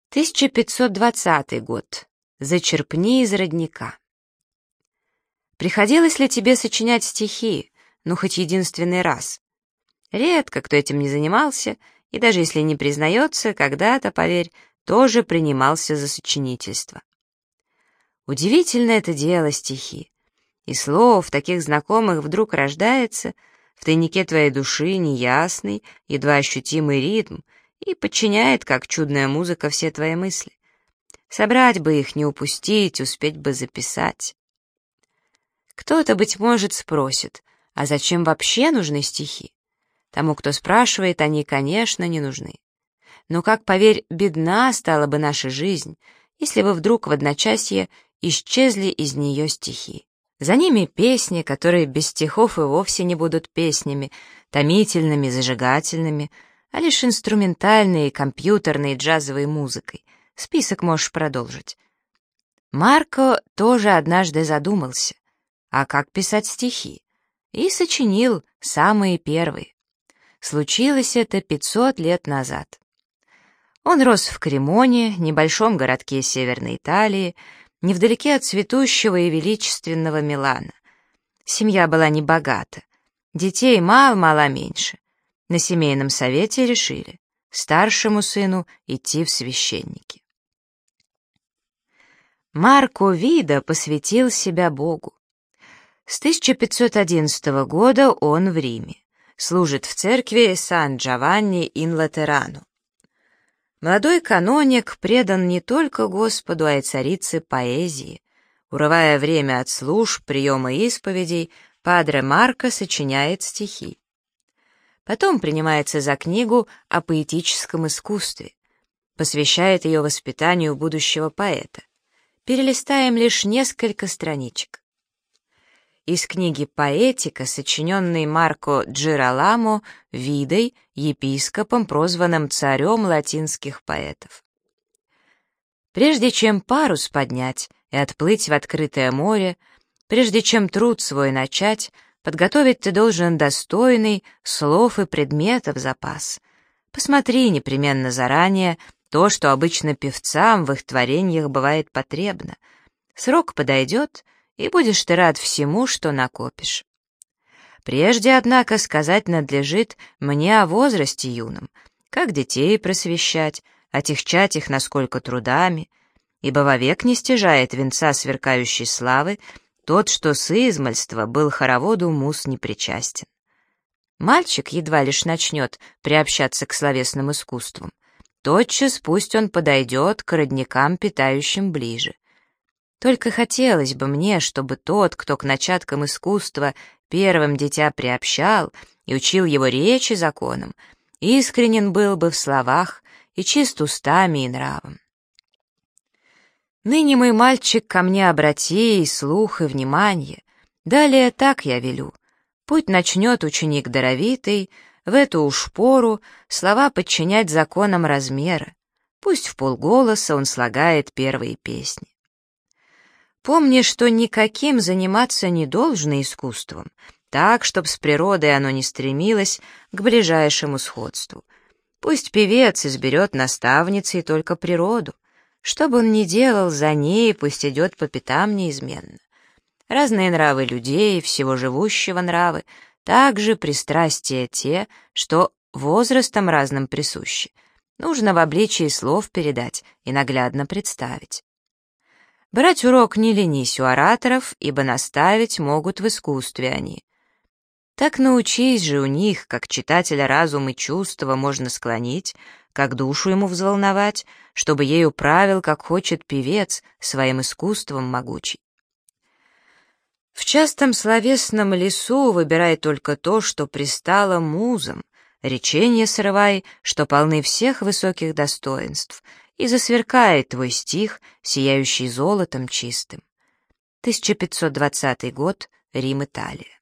1520 год. Зачерпни из родника. Приходилось ли тебе сочинять стихи, ну, хоть единственный раз? Редко кто этим не занимался, и даже если не признается, когда-то, поверь, тоже принимался за сочинительство. Удивительно это дело, стихи. И слов, таких знакомых, вдруг рождается в тайнике твоей души неясный, едва ощутимый ритм, и подчиняет, как чудная музыка, все твои мысли. Собрать бы их, не упустить, успеть бы записать. Кто-то, быть может, спросит, а зачем вообще нужны стихи? Тому, кто спрашивает, они, конечно, не нужны. Но, как, поверь, бедна стала бы наша жизнь, если бы вдруг в одночасье исчезли из нее стихи. За ними песни, которые без стихов и вовсе не будут песнями, томительными, зажигательными, а лишь инструментальной, компьютерной, джазовой музыкой. Список можешь продолжить. Марко тоже однажды задумался, а как писать стихи, и сочинил самые первые. Случилось это 500 лет назад. Он рос в Кремоне, небольшом городке Северной Италии, невдалеке от цветущего и величественного Милана. Семья была небогата, детей мало меньше. На семейном совете решили старшему сыну идти в священники. Марко Вида посвятил себя Богу. С 1511 года он в Риме, служит в церкви Сан-Джованни-ин-Латерано. Молодой каноник предан не только Господу, а и царице поэзии. Урывая время от служб, приема исповедей, падре Марко сочиняет стихи. Потом принимается за книгу о поэтическом искусстве, посвящает ее воспитанию будущего поэта. Перелистаем лишь несколько страничек. Из книги «Поэтика», сочиненной Марко Джираламо Видой, епископом, прозванным царем латинских поэтов. Прежде чем парус поднять и отплыть в открытое море, прежде чем труд свой начать, подготовить ты должен достойный слов и предметов запас. Посмотри непременно заранее то, что обычно певцам в их творениях бывает потребно. Срок подойдет, и будешь ты рад всему, что накопишь. Прежде, однако, сказать надлежит мне о возрасте юном, как детей просвещать, отягчать их насколько трудами, ибо вовек не стяжает венца сверкающей славы тот, что с измальства был хороводу муз непричастен. Мальчик едва лишь начнет приобщаться к словесным искусствам, тотчас пусть он подойдет к родникам, питающим ближе. Только хотелось бы мне, чтобы тот, кто к начаткам искусства первым дитя приобщал и учил его речи законам, искренен был бы в словах и чист устами и нравом. Ныне, мой мальчик, ко мне обрати и слух, и внимание. Далее так я велю. Путь начнет ученик даровитый, в эту уж пору слова подчинять законам размера. Пусть вполголоса он слагает первые песни. Помни, что никаким заниматься не должно искусством, так, чтоб с природой оно не стремилось к ближайшему сходству. Пусть певец изберет наставницей только природу. Что бы он ни делал, за ней пусть идет по пятам неизменно. Разные нравы людей, всего живущего нравы, также пристрастия те, что возрастом разным присущи. Нужно в обличии слов передать и наглядно представить. Брать урок не ленись у ораторов, ибо наставить могут в искусстве они. Так научись же у них, как читателя разум и чувства можно склонить, как душу ему взволновать, чтобы ею правил, как хочет певец, своим искусством могучий. В частом словесном лесу выбирай только то, что пристало музам, реченья срывай, что полны всех высоких достоинств, и засверкает твой стих, сияющий золотом чистым. 1520 год, Рим, Италия.